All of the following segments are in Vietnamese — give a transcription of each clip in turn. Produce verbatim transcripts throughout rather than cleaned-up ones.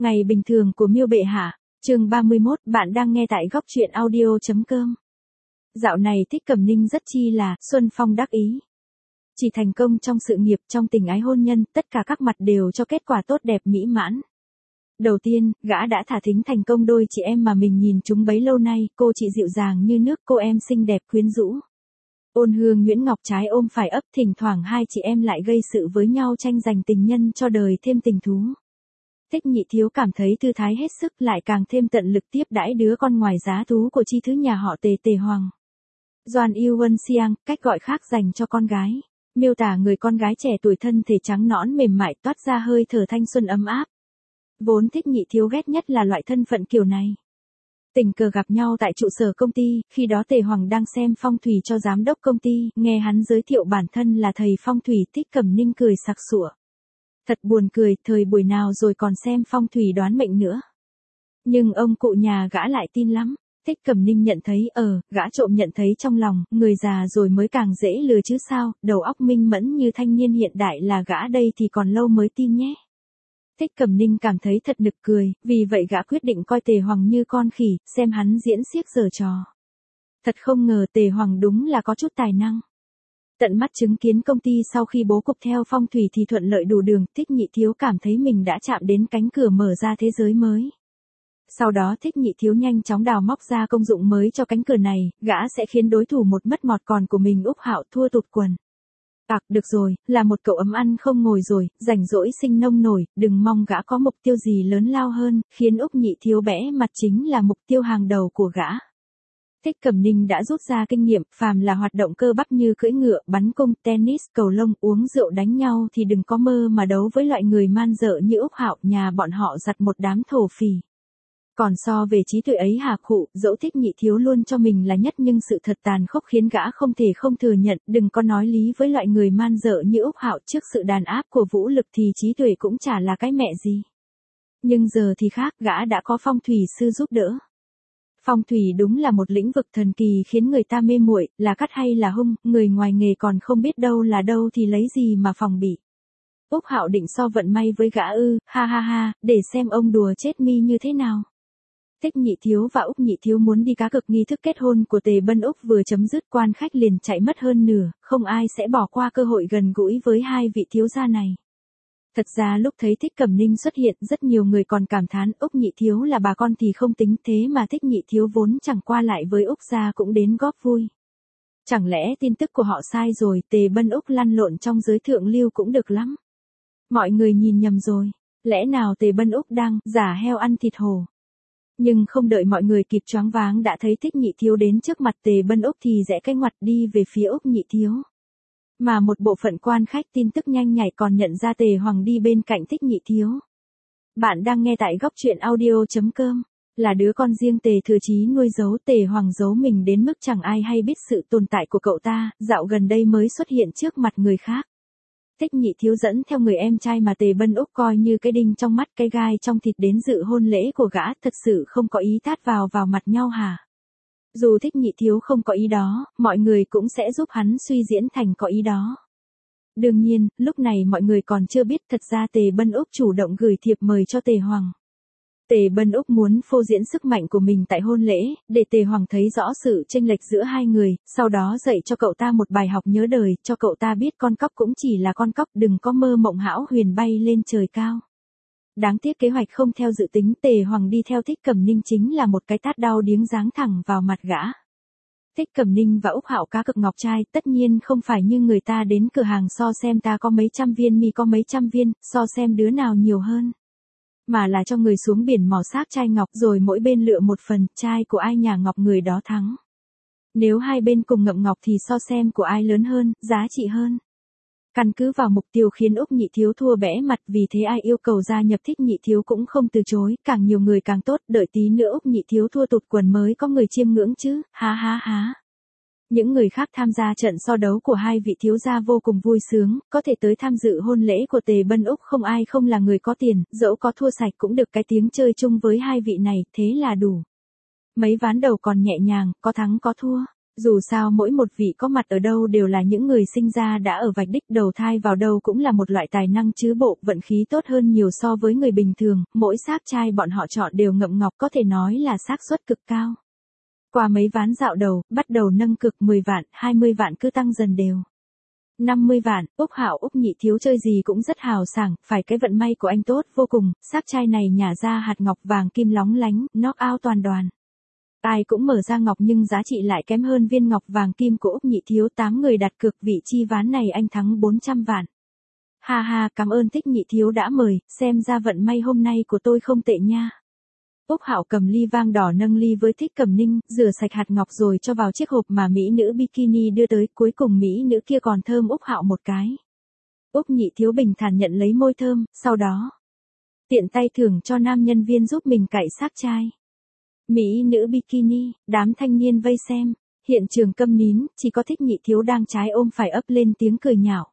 Ngày bình thường của Miêu bệ hạ, chương ba mươi mốt, bạn đang nghe tại góc truyện audio chấm com. Dạo này Thích Cẩm Ninh rất chi là xuân phong đắc ý. Chỉ thành công trong sự nghiệp, trong tình ái hôn nhân, tất cả các mặt đều cho kết quả tốt đẹp mỹ mãn. Đầu tiên, gã đã thả thính thành công đôi chị em mà mình nhìn chúng bấy lâu nay, cô chị dịu dàng như nước, cô em xinh đẹp quyến rũ. Ôn Hương Nguyễn Ngọc trái ôm phải ấp, thỉnh thoảng hai chị em lại gây sự với nhau tranh giành tình nhân cho đời thêm tình thú. Thích Nhị Thiếu cảm thấy thư thái hết sức, lại càng thêm tận lực tiếp đãi đứa con ngoài giá thú của chi thứ nhà họ Tề Tề Hoàng. Doan Yêu Wân Siang, cách gọi khác dành cho con gái, miêu tả người con gái trẻ tuổi thân thể trắng nõn mềm mại toát ra hơi thở thanh xuân ấm áp. Vốn Thích Nhị Thiếu ghét nhất là loại thân phận kiểu này. Tình cờ gặp nhau tại trụ sở công ty, khi đó Tề Hoàng đang xem phong thủy cho giám đốc công ty, nghe hắn giới thiệu bản thân là thầy phong thủy, Thích Cẩm Ninh cười sặc sụa. Thật buồn cười, thời buổi nào rồi còn xem phong thủy đoán mệnh nữa. Nhưng ông cụ nhà gã lại tin lắm. Thích Cẩm Ninh nhận thấy, ờ, gã trộm nhận thấy trong lòng, người già rồi mới càng dễ lừa chứ sao, đầu óc minh mẫn như thanh niên hiện đại là gã đây thì còn lâu mới tin nhé. Thích Cẩm Ninh cảm thấy thật nực cười, vì vậy gã quyết định coi Tề Hoàng như con khỉ, xem hắn diễn xiếc giở trò. Thật không ngờ Tề Hoàng đúng là có chút tài năng. Tận mắt chứng kiến công ty sau khi bố cục theo phong thủy thì thuận lợi đủ đường, Thích Nhị Thiếu cảm thấy mình đã chạm đến cánh cửa mở ra thế giới mới. Sau đó Thích Nhị Thiếu nhanh chóng đào móc ra công dụng mới cho cánh cửa này, gã sẽ khiến đối thủ một mất mọt, còn của mình Úc Hạo thua tụt quần. Ặc, được rồi, là một cậu ấm ăn không ngồi rồi, rảnh rỗi sinh nông nổi, đừng mong gã có mục tiêu gì lớn lao hơn, khiến Úc Nhị Thiếu bẽ mặt chính là mục tiêu hàng đầu của gã. Thích Cẩm Ninh đã rút ra kinh nghiệm, phàm là hoạt động cơ bắp như cưỡi ngựa, bắn cung, tennis, cầu lông, uống rượu đánh nhau thì đừng có mơ mà đấu với loại người man dợ như Úc Hạo, nhà bọn họ giặt một đám thổ phỉ. Còn so về trí tuệ ấy hà khụ, dẫu Thích Nhị Thiếu luôn cho mình là nhất nhưng sự thật tàn khốc khiến gã không thể không thừa nhận, đừng có nói lý với loại người man dợ như Úc Hạo, trước sự đàn áp của vũ lực thì trí tuệ cũng chả là cái mẹ gì. Nhưng giờ thì khác, gã đã có phong thủy sư giúp đỡ. Phong thủy đúng là một lĩnh vực thần kỳ khiến người ta mê muội, là cắt hay là hung, người ngoài nghề còn không biết đâu là đâu thì lấy gì mà phòng bị. Úc Hạo định so vận may với gã ư, ha ha ha, để xem ông đùa chết mi như thế nào. Thích Nhị Thiếu và Úc Nhị Thiếu muốn đi cá cược, nghi thức kết hôn của Tề Bân Úc vừa chấm dứt, quan khách liền chạy mất hơn nửa, không ai sẽ bỏ qua cơ hội gần gũi với hai vị thiếu gia này. Thật ra lúc thấy Thích Cẩm Ninh xuất hiện, rất nhiều người còn cảm thán Úc Nhị Thiếu là bà con thì không tính, thế mà Thích Nhị Thiếu vốn chẳng qua lại với Úc gia cũng đến góp vui. Chẳng lẽ tin tức của họ sai rồi, Tề Bân Úc lăn lộn trong giới thượng lưu cũng được lắm. Mọi người nhìn nhầm rồi, lẽ nào Tề Bân Úc đang giả heo ăn thịt hổ. Nhưng không đợi mọi người kịp choáng váng đã thấy Thích Nhị Thiếu đến trước mặt Tề Bân Úc thì rẽ cái ngoặt đi về phía Úc Nhị Thiếu. Mà một bộ phận quan khách tin tức nhanh nhạy còn nhận ra Tề Hoàng đi bên cạnh Thích Nhị Thiếu. Bạn đang nghe tại góc truyện audio chấm com. Là đứa con riêng Tề Thừa Chí nuôi giấu, Tề Hoàng giấu mình đến mức chẳng ai hay biết sự tồn tại của cậu ta, dạo gần đây mới xuất hiện trước mặt người khác. Thích Nhị Thiếu dẫn theo người em trai mà Tề Bân Úc coi như cái đinh trong mắt, cái gai trong thịt đến dự hôn lễ của gã, thật sự không có ý tát vào vào mặt nhau hả? Dù Thích Nhị Thiếu không có ý đó, mọi người cũng sẽ giúp hắn suy diễn thành có ý đó. Đương nhiên, lúc này mọi người còn chưa biết thật ra Tề Bân Úc chủ động gửi thiệp mời cho Tề Hoàng. Tề Bân Úc muốn phô diễn sức mạnh của mình tại hôn lễ, để Tề Hoàng thấy rõ sự chênh lệch giữa hai người, sau đó dạy cho cậu ta một bài học nhớ đời, cho cậu ta biết con cóc cũng chỉ là con cóc, đừng có mơ mộng hão huyền bay lên trời cao. Đáng tiếc kế hoạch không theo dự tính, Tề Hoàng đi theo Thích Cẩm Ninh chính là một cái tát đau điếng giáng thẳng vào mặt gã. Thích Cẩm Ninh và Úc Hạo cá cược ngọc trai, tất nhiên không phải như người ta đến cửa hàng so xem ta có mấy trăm viên, mi có mấy trăm viên, so xem đứa nào nhiều hơn. Mà là cho người xuống biển mò xác chai ngọc rồi mỗi bên lựa một phần, chai của ai nhà ngọc người đó thắng. Nếu hai bên cùng ngậm ngọc thì so xem của ai lớn hơn, giá trị hơn. Căn cứ vào mục tiêu khiến Úc Nhị Thiếu thua bẽ mặt, vì thế ai yêu cầu gia nhập Thích Nhị Thiếu cũng không từ chối, càng nhiều người càng tốt, đợi tí nữa Úc Nhị Thiếu thua tụt quần mới có người chiêm ngưỡng chứ, ha ha ha. Những người khác tham gia trận so đấu của hai vị thiếu gia vô cùng vui sướng, có thể tới tham dự hôn lễ của Tề Bân Úc không ai không là người có tiền, dẫu có thua sạch cũng được cái tiếng chơi chung với hai vị này, thế là đủ. Mấy ván đầu còn nhẹ nhàng, có thắng có thua. Dù sao mỗi một vị có mặt ở đâu đều là những người sinh ra đã ở vạch đích, đầu thai vào đâu cũng là một loại tài năng chứ bộ, vận khí tốt hơn nhiều so với người bình thường, mỗi xác trai bọn họ chọn đều ngậm ngọc, có thể nói là xác suất cực cao. Qua mấy ván dạo đầu, bắt đầu nâng cực mười vạn, hai mươi vạn cứ tăng dần đều. năm mươi vạn, Úc Hạo Úc Nhị Thiếu chơi gì cũng rất hào sảng, phải cái vận may của anh tốt vô cùng, xác trai này nhả ra hạt ngọc vàng kim lóng lánh, knock out toàn đoàn. Ai cũng mở ra ngọc nhưng giá trị lại kém hơn viên ngọc vàng kim của Úc Nhị Thiếu, tám người đặt cược vị chi ván này anh thắng bốn trăm vạn. Ha ha, cảm ơn Thích Nhị Thiếu đã mời, xem ra vận may hôm nay của tôi không tệ nha. Úc Hạo cầm ly vang đỏ nâng ly với Thích Cẩm Ninh, rửa sạch hạt ngọc rồi cho vào chiếc hộp mà mỹ nữ bikini đưa tới, cuối cùng mỹ nữ kia còn thơm Úc Hạo một cái. Úc Nhị Thiếu bình thản nhận lấy môi thơm, sau đó tiện tay thưởng cho nam nhân viên giúp mình cạy xác trai. Mỹ nữ bikini, đám thanh niên vây xem, hiện trường câm nín, chỉ có Thích Nhị Thiếu đang trái ôm phải ấp lên tiếng cười nhạo.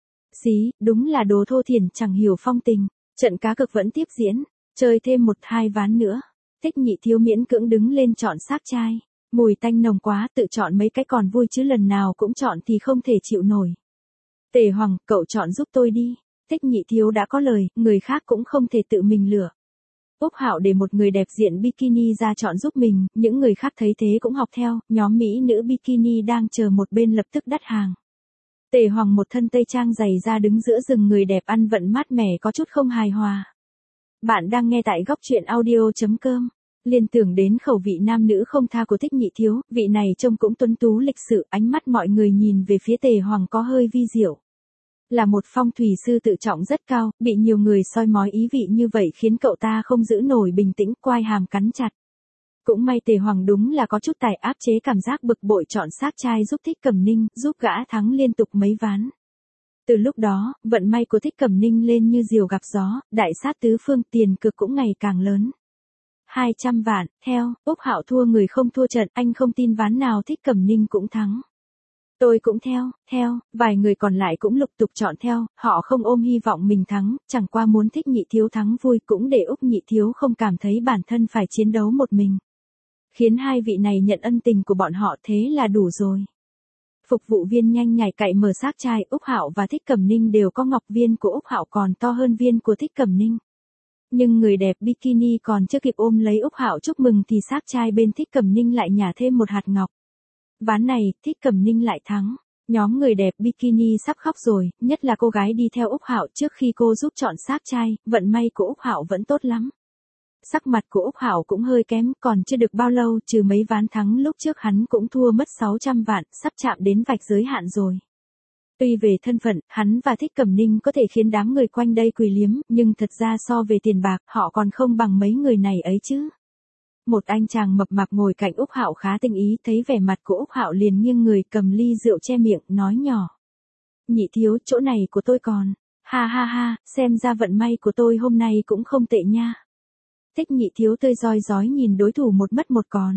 Xí, đúng là đồ thô thiển chẳng hiểu phong tình, trận cá cược vẫn tiếp diễn, chơi thêm một hai ván nữa. Thích Nhị Thiếu miễn cưỡng đứng lên chọn xác trai, mùi tanh nồng quá, tự chọn mấy cái còn vui chứ lần nào cũng chọn thì không thể chịu nổi. Tề Hoàng, cậu chọn giúp tôi đi. Thích Nhị Thiếu đã có lời, người khác cũng không thể tự mình lựa. Úc Hạo để một người đẹp diện bikini ra chọn giúp mình, những người khác thấy thế cũng học theo, nhóm mỹ nữ bikini đang chờ một bên lập tức đắt hàng. Tề Hoàng một thân tây trang dày ra đứng giữa rừng người đẹp ăn vận mát mẻ có chút không hài hòa. Bạn đang nghe tại góc truyện audio chấm com. Liên tưởng đến khẩu vị nam nữ không tha của Thích Nhị Thiếu, vị này trông cũng tuấn tú lịch sự, ánh mắt mọi người nhìn về phía Tề Hoàng có hơi vi diệu. Là một phong thủy sư tự trọng rất cao, bị nhiều người soi mói ý vị như vậy khiến cậu ta không giữ nổi bình tĩnh, quai hàm cắn chặt. Cũng may Tề Hoàng đúng là có chút tài áp chế cảm giác bực bội, chọn xác trai giúp Thích Cẩm Ninh, giúp gã thắng liên tục mấy ván. Từ lúc đó, vận may của Thích Cẩm Ninh lên như diều gặp gió, đại sát tứ phương, tiền cược cũng ngày càng lớn. hai trăm vạn, theo, Úc Hạo thua người không thua trận, anh không tin ván nào Thích Cẩm Ninh cũng thắng. Tôi cũng theo, theo, vài người còn lại cũng lục tục chọn theo, họ không ôm hy vọng mình thắng, chẳng qua muốn Thích Nhị Thiếu thắng vui, cũng để Úc Nhị Thiếu không cảm thấy bản thân phải chiến đấu một mình. Khiến hai vị này nhận ân tình của bọn họ, thế là đủ rồi. Phục vụ viên nhanh nhảy cậy mở xác trai, Úc Hạo và Thích Cẩm Ninh đều có ngọc, viên của Úc Hạo còn to hơn viên của Thích Cẩm Ninh. Nhưng người đẹp bikini còn chưa kịp ôm lấy Úc Hạo chúc mừng thì xác trai bên Thích Cẩm Ninh lại nhả thêm một hạt ngọc. Ván này, Thích Cẩm Ninh lại thắng. Nhóm người đẹp bikini sắp khóc rồi, nhất là cô gái đi theo Úc Hạo trước khi cô giúp chọn xác trai, vận may của Úc Hạo vẫn tốt lắm. Sắc mặt của Úc Hạo cũng hơi kém, còn chưa được bao lâu, trừ mấy ván thắng lúc trước hắn cũng thua mất sáu trăm vạn, sắp chạm đến vạch giới hạn rồi. Tuy về thân phận, hắn và Thích Cẩm Ninh có thể khiến đám người quanh đây quỳ liếm, nhưng thật ra so về tiền bạc, họ còn không bằng mấy người này ấy chứ. Một anh chàng mập mạp ngồi cạnh Úc Hạo khá tinh ý, thấy vẻ mặt của Úc Hạo liền nghiêng người cầm ly rượu che miệng, nói nhỏ. Nhị Thiếu, chỗ này của tôi còn. Ha ha ha, xem ra vận may của tôi hôm nay cũng không tệ nha. Thích Nhị Thiếu tươi roi rói nhìn đối thủ một mất một còn.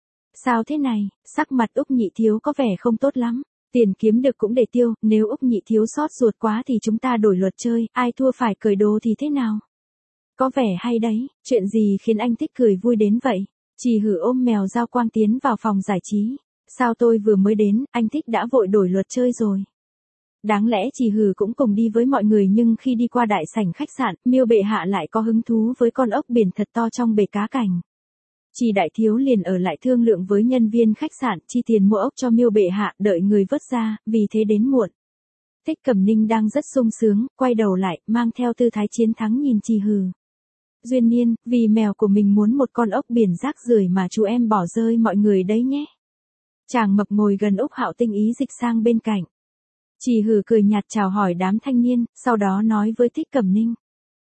Sao thế này, sắc mặt Úc Nhị Thiếu có vẻ không tốt lắm. Tiền kiếm được cũng để tiêu, nếu Úc Nhị Thiếu sót ruột quá thì chúng ta đổi luật chơi, ai thua phải cởi đồ thì thế nào? Có vẻ hay đấy, chuyện gì khiến anh Thích cười vui đến vậy? Chỉ Hử ôm mèo Giao Quang tiến vào phòng giải trí. Sao tôi vừa mới đến, anh Thích đã vội đổi luật chơi rồi. Đáng lẽ Chỉ Hử cũng cùng đi với mọi người, nhưng khi đi qua đại sảnh khách sạn, Miêu bệ hạ lại có hứng thú với con ốc biển thật to trong bể cá cảnh. Chỉ Đại Thiếu liền ở lại thương lượng với nhân viên khách sạn chi tiền mua ốc cho Miêu bệ hạ, đợi người vớt ra, vì thế đến muộn. Thích Cẩm Ninh đang rất sung sướng, quay đầu lại, mang theo tư thái chiến thắng nhìn Chỉ Hử. Duyên Niên, vì mèo của mình muốn một con ốc biển rác rưởi mà chú em bỏ rơi mọi người đấy nhé. Chàng mập ngồi gần Úc Hạo tinh ý dịch sang bên cạnh. Chỉ Hử cười nhạt chào hỏi đám thanh niên, sau đó nói với Thích Cẩm Ninh.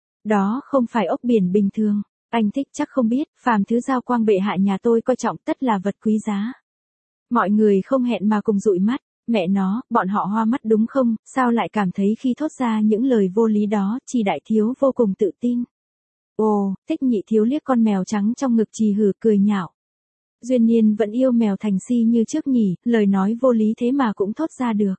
Đó không phải ốc biển bình thường, anh Thích chắc không biết, phàm thứ Giao Quang bệ hạ nhà tôi coi trọng tất là vật quý giá. Mọi người không hẹn mà cùng dụi mắt, mẹ nó, bọn họ hoa mắt đúng không, sao lại cảm thấy khi thốt ra những lời vô lý đó, Chỉ Đại Thiếu vô cùng tự tin. Ồ, Thích Nhị Thiếu liếc con mèo trắng trong ngực Chỉ Hử cười nhạo. Duyên Niên vẫn yêu mèo thành si như trước nhỉ, lời nói vô lý thế mà cũng thốt ra được.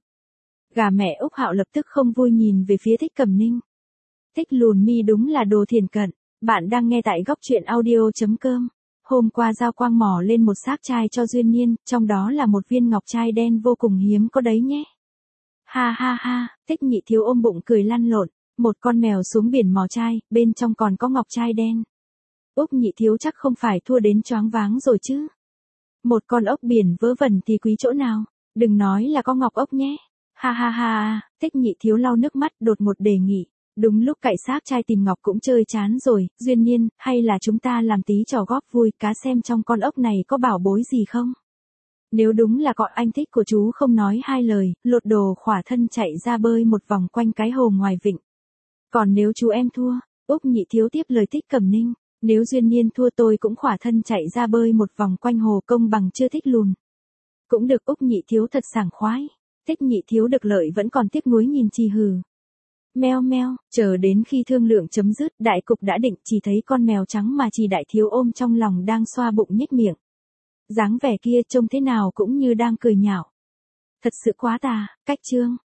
Gà mẹ Úc Hạo lập tức không vui nhìn về phía Thích Cẩm Ninh. Thích lùn mi đúng là đồ thiền cận, bạn đang nghe tại góc truyện audio chấm com. Hôm qua Giao Quang mò lên một xác trai cho Duyên Niên, trong đó là một viên ngọc trai đen vô cùng hiếm có đấy nhé. Ha ha ha, Thích Nhị Thiếu ôm bụng cười lăn lộn, một con mèo xuống biển mò trai, bên trong còn có ngọc trai đen. Úc Nhị Thiếu chắc không phải thua đến choáng váng rồi chứ. Một con ốc biển vớ vẩn thì quý chỗ nào, đừng nói là có ngọc ốc nhé. Ha ha ha, Thích Nhị Thiếu lau nước mắt đột một đề nghị. Đúng lúc cậy xác trai tìm ngọc cũng chơi chán rồi, Duyên Niên, hay là chúng ta làm tí trò góp vui cá xem trong con ốc này có bảo bối gì không? Nếu đúng là có, anh thích của chú không nói hai lời, lột đồ khỏa thân chạy ra bơi một vòng quanh cái hồ ngoài vịnh. Còn nếu chú em thua, Úc Nhị Thiếu tiếp lời Thích Cẩm Ninh, nếu Duyên Niên thua tôi cũng khỏa thân chạy ra bơi một vòng quanh hồ, công bằng chưa Thích lùn. Cũng được, Úc Nhị Thiếu thật sảng khoái. Thích Nhị Thiếu được lợi vẫn còn tiếc nuối nhìn Trì hừ. Meo meo, chờ đến khi thương lượng chấm dứt, đại cục đã định, chỉ thấy con mèo trắng mà Trì đại thiếu ôm trong lòng đang xoa bụng nhếch miệng. Dáng vẻ kia trông thế nào cũng như đang cười nhạo. Thật sự quá tà, cách chương.